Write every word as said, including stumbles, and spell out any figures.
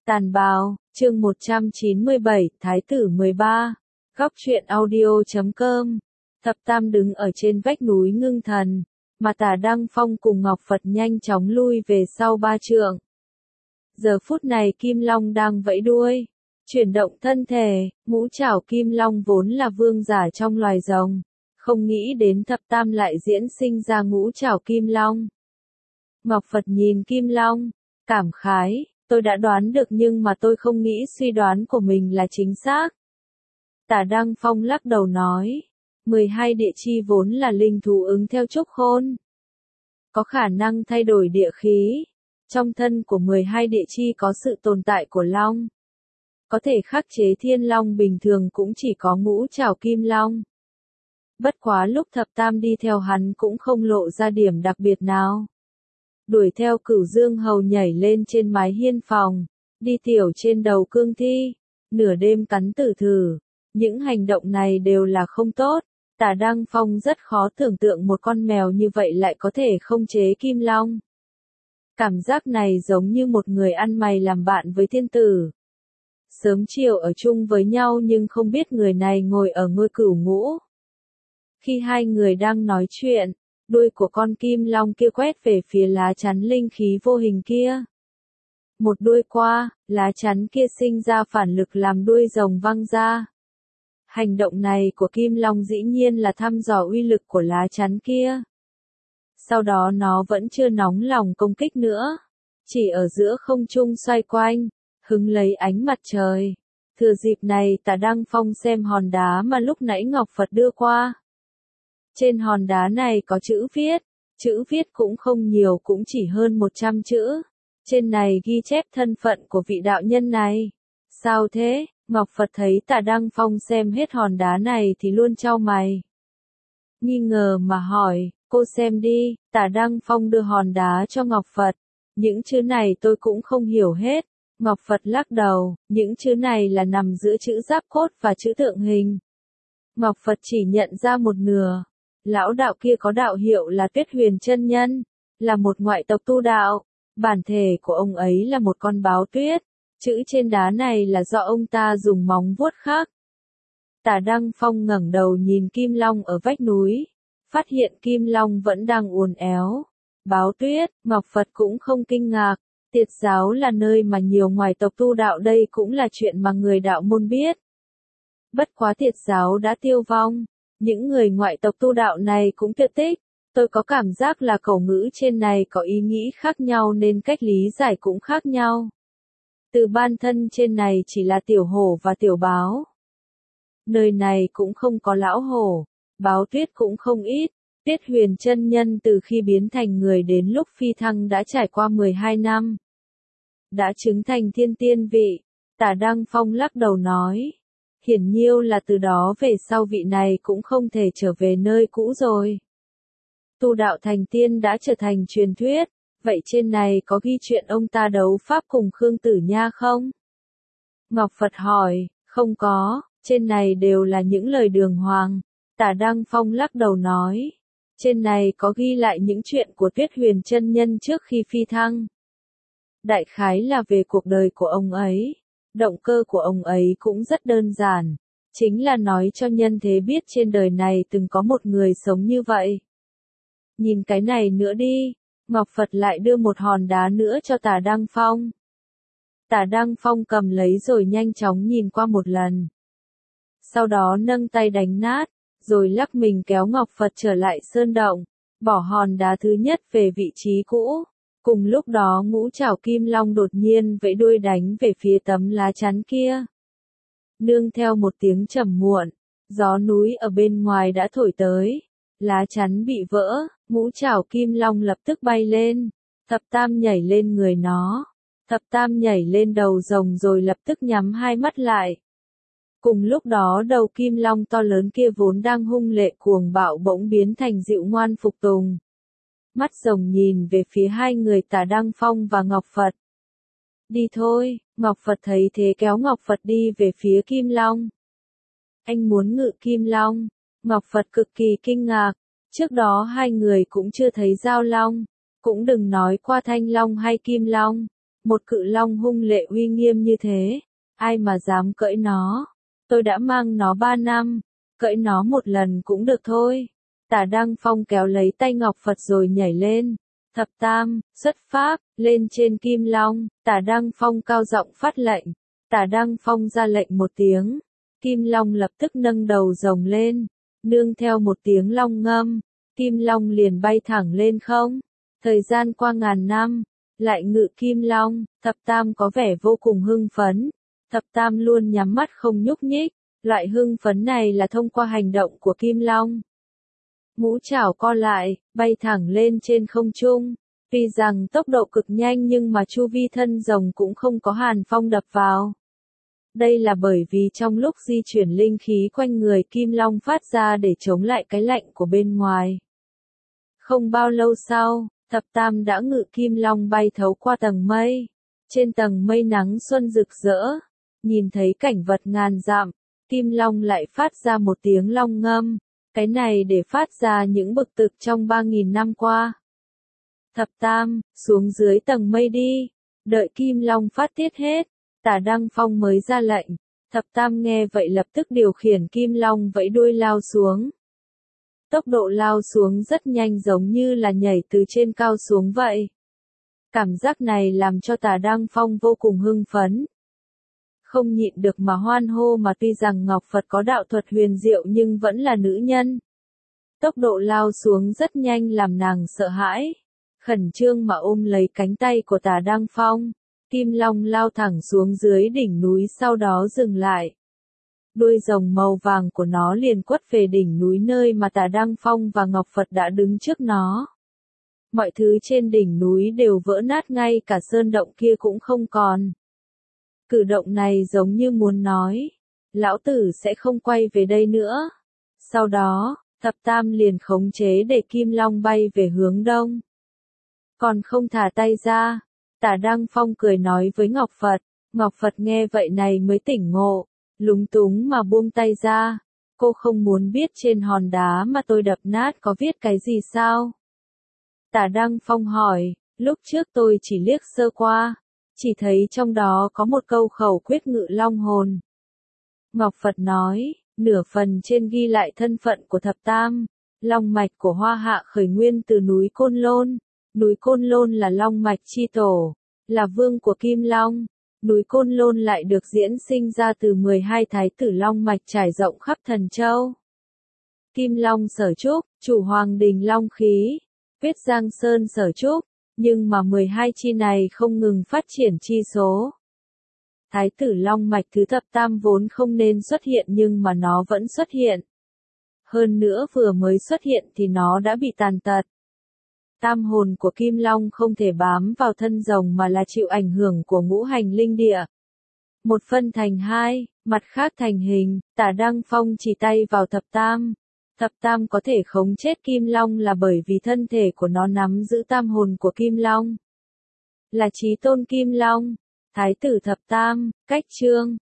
Tàn bào, chương một trăm chín mươi bảy, Thái tử mười ba. Góc truyện audio chấm com. Thập Tam đứng ở trên vách núi ngưng thần, mà Tả Đăng Phong cùng Ngọc Phật nhanh chóng lui về sau ba trượng. Giờ phút này Kim Long đang vẫy đuôi, chuyển động thân thể, ngũ trảo Kim Long vốn là vương giả trong loài rồng, không nghĩ đến Thập Tam lại diễn sinh ra ngũ trảo Kim Long. Ngọc Phật nhìn Kim Long, cảm khái, tôi đã đoán được nhưng mà tôi không nghĩ suy đoán của mình là chính xác. Tả Đăng Phong lắc đầu nói, mười hai địa chi vốn là linh thú ứng theo trúc khôn, có khả năng thay đổi địa khí. Trong thân của mười hai địa chi có sự tồn tại của long, có thể khắc chế thiên long bình thường cũng chỉ có ngũ trảo Kim Long. Bất quá lúc Thập Tam đi theo hắn cũng không lộ ra điểm đặc biệt nào. Đuổi theo Cửu Dương Hầu nhảy lên trên mái hiên phòng, đi tiểu trên đầu cương thi, nửa đêm cắn tử thử. Những hành động này đều là không tốt. Tả Đăng Phong rất khó tưởng tượng một con mèo như vậy lại có thể không chế Kim Long. Cảm giác này giống như một người ăn mày làm bạn với thiên tử. Sớm chiều ở chung với nhau nhưng không biết người này ngồi ở ngôi cửu ngũ. Khi hai người đang nói chuyện, đuôi của con Kim Long kia quét về phía lá chắn linh khí vô hình kia. Một đuôi qua, lá chắn kia sinh ra phản lực làm đuôi rồng văng ra. Hành động này của Kim Long dĩ nhiên là thăm dò uy lực của lá chắn kia. Sau đó nó vẫn chưa nóng lòng công kích nữa, chỉ ở giữa không trung xoay quanh, hứng lấy ánh mặt trời. Thừa dịp này Tả Đăng Phong xem hòn đá mà lúc nãy Ngọc Phật đưa qua. Trên hòn đá này có chữ viết, chữ viết cũng không nhiều cũng chỉ hơn một trăm chữ. Trên này ghi chép thân phận của vị đạo nhân này. Sao thế? Ngọc Phật thấy Tả Đăng Phong xem hết hòn đá này thì luôn chau mày. Nghi ngờ mà hỏi, cô xem đi. Tả Đăng Phong đưa hòn đá cho Ngọc Phật. Những chữ này tôi cũng không hiểu hết. Ngọc Phật lắc đầu, những chữ này là nằm giữa chữ giáp cốt và chữ tượng hình. Ngọc Phật chỉ nhận ra một nửa. Lão đạo kia có đạo hiệu là Tuyết Huyền Chân Nhân, là một ngoại tộc tu đạo. Bản thể của ông ấy là một con báo tuyết. Chữ trên đá này là do ông ta dùng móng vuốt khắc. Tả Đăng Phong ngẩng đầu nhìn Kim Long ở vách núi, phát hiện Kim Long vẫn đang uốn éo. Báo tuyết, Ngọc Phật cũng không kinh ngạc. Tiệt giáo là nơi mà nhiều ngoại tộc tu đạo, đây cũng là chuyện mà người đạo môn biết. Bất quá tiệt giáo đã tiêu vong, những người ngoại tộc tu đạo này cũng tuyệt tích. Tôi có cảm giác là khẩu ngữ trên này có ý nghĩ khác nhau nên cách lý giải cũng khác nhau. Từ ban thân trên này chỉ là tiểu hổ và tiểu báo. Nơi này cũng không có lão hổ, báo tuyết cũng không ít. Tuyết Huyền Chân Nhân từ khi biến thành người đến lúc phi thăng đã trải qua mười hai năm. Đã chứng thành thiên tiên vị. Tả Đăng Phong lắc đầu nói. Hiển nhiêu là từ đó về sau vị này cũng không thể trở về nơi cũ rồi. Tu đạo thành tiên đã trở thành truyền thuyết. Vậy trên này có ghi chuyện ông ta đấu pháp cùng Khương Tử Nha không? Ngọc Phật hỏi, không có, trên này đều là những lời đường hoàng. Tả Đăng Phong lắc đầu nói, trên này có ghi lại những chuyện của Tuyết Huyền Chân Nhân trước khi phi thăng. Đại khái là về cuộc đời của ông ấy. Động cơ của ông ấy cũng rất đơn giản, chính là nói cho nhân thế biết trên đời này từng có một người sống như vậy. Nhìn cái này nữa đi. Ngọc Phật lại đưa một hòn đá nữa cho Tả Đăng Phong. Tả Đăng Phong cầm lấy rồi nhanh chóng nhìn qua một lần. Sau đó nâng tay đánh nát, rồi lắc mình kéo Ngọc Phật trở lại sơn động, bỏ hòn đá thứ nhất về vị trí cũ. Cùng lúc đó ngũ trảo Kim Long đột nhiên vẫy đuôi đánh về phía tấm lá chắn kia. Nương theo một tiếng trầm muộn, gió núi ở bên ngoài đã thổi tới. Lá chắn bị vỡ, ngũ trảo Kim Long lập tức bay lên. Thập Tam nhảy lên người nó. Thập Tam nhảy lên đầu rồng rồi lập tức nhắm hai mắt lại. Cùng lúc đó đầu Kim Long to lớn kia vốn đang hung lệ cuồng bạo bỗng biến thành dịu ngoan phục tùng. Mắt rồng nhìn về phía hai người Tả Đăng Phong và Ngọc Phật. Đi thôi, Ngọc Phật thấy thế kéo Ngọc Phật đi về phía Kim Long. Anh muốn ngự Kim Long. Ngọc Phật cực kỳ kinh ngạc, trước đó hai người cũng chưa thấy Giao Long, cũng đừng nói qua Thanh Long hay Kim Long. Một cự long hung lệ uy nghiêm như thế, ai mà dám cưỡi nó? Tôi đã mang nó ba năm, cưỡi nó một lần cũng được thôi. Tả Đăng Phong kéo lấy tay Ngọc Phật rồi nhảy lên. Thập tam, xuất pháp, lên trên kim long, Tả Đăng Phong cao giọng phát lệnh. Tả Đăng Phong ra lệnh một tiếng, kim long lập tức nâng đầu rồng lên, nương theo một tiếng long ngâm, kim long liền bay thẳng lên không. Thời gian qua ngàn năm, lại ngự kim long, thập tam có vẻ vô cùng hưng phấn. Thập tam luôn nhắm mắt không nhúc nhích, loại hưng phấn này là thông qua hành động của kim long. Ngũ trảo co lại, bay thẳng lên trên không trung. Tuy rằng tốc độ cực nhanh nhưng mà chu vi thân rồng cũng không có hàn phong đập vào. Đây là bởi vì trong lúc di chuyển linh khí quanh người kim long phát ra để chống lại cái lạnh của bên ngoài. Không bao lâu sau, thập tam đã ngự kim long bay thấu qua tầng mây. Trên tầng mây nắng xuân rực rỡ, nhìn thấy cảnh vật ngàn dặm, kim long lại phát ra một tiếng long ngâm. Cái này để phát ra những bực tức trong ba nghìn năm qua. Thập tam, xuống dưới tầng mây đi, đợi kim long phát tiết hết, Tả Đăng Phong mới ra lệnh. Thập tam nghe vậy lập tức điều khiển kim long vẫy đuôi lao xuống. Tốc độ lao xuống rất nhanh giống như là nhảy từ trên cao xuống vậy. Cảm giác này làm cho Tả Đăng Phong vô cùng hưng phấn. Không nhịn được mà hoan hô, mà tuy rằng Ngọc Phật có đạo thuật huyền diệu nhưng vẫn là nữ nhân. Tốc độ lao xuống rất nhanh làm nàng sợ hãi. Khẩn trương mà ôm lấy cánh tay của Tả Đăng Phong. Kim long lao thẳng xuống dưới đỉnh núi, sau đó dừng lại. Đuôi rồng màu vàng của nó liền quất về đỉnh núi nơi mà Tả Đăng Phong và Ngọc Phật đã đứng trước nó. Mọi thứ trên đỉnh núi đều vỡ nát, ngay cả sơn động kia cũng không còn. Cử động này giống như muốn nói, lão tử sẽ không quay về đây nữa. Sau đó, thập tam liền khống chế để kim long bay về hướng đông. Còn không thả tay ra, Tả Đăng Phong cười nói với Ngọc Phật. Ngọc Phật nghe vậy này mới tỉnh ngộ, lúng túng mà buông tay ra. Cô không muốn biết trên hòn đá mà tôi đập nát có viết cái gì sao? Tả Đăng Phong hỏi, lúc trước tôi chỉ liếc sơ qua, chỉ thấy trong đó có một câu khẩu quyết ngự long hồn. Ngọc Phật nói, nửa phần trên ghi lại thân phận của thập tam, long mạch của Hoa Hạ khởi nguyên từ núi Côn Lôn. Núi Côn Lôn là long mạch chi tổ, là vương của Kim Long. Núi Côn Lôn lại được diễn sinh ra từ mười hai thái tử long mạch trải rộng khắp Thần Châu. Kim Long Sở Trúc, chủ Hoàng Đình Long Khí, Huyết Giang Sơn Sở Trúc, nhưng mà mười hai chi này không ngừng phát triển chi số. Thái tử long mạch thứ thập tam vốn không nên xuất hiện nhưng mà nó vẫn xuất hiện. Hơn nữa vừa mới xuất hiện thì nó đã bị tàn tật. Tam hồn của Kim Long không thể bám vào thân rồng mà là chịu ảnh hưởng của ngũ hành linh địa. Một phân thành hai, mặt khác thành hình. Tả Đăng Phong chỉ tay vào thập tam. Thập tam có thể khống chết Kim Long là bởi vì thân thể của nó nắm giữ tam hồn của Kim Long. Là chí tôn Kim Long, thái tử thập tam, cách chương.